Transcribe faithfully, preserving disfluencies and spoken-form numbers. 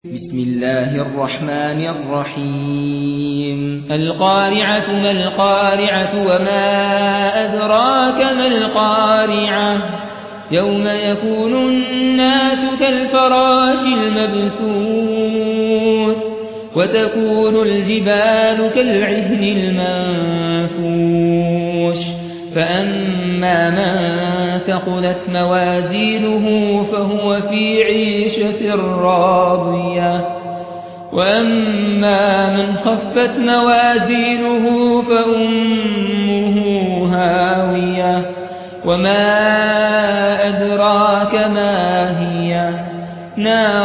بسم الله الرحمن الرحيم القارعة ما القارعة وما أدراك ما القارعة يوم يكون الناس كالفراش المبثوث وتكون الجبال كالعهن المنفوش فأما من ثقلت موازينه فهو في عيشة راضية وأما من خفت موازينه فأمه هاوية وما أدراك ما هي نار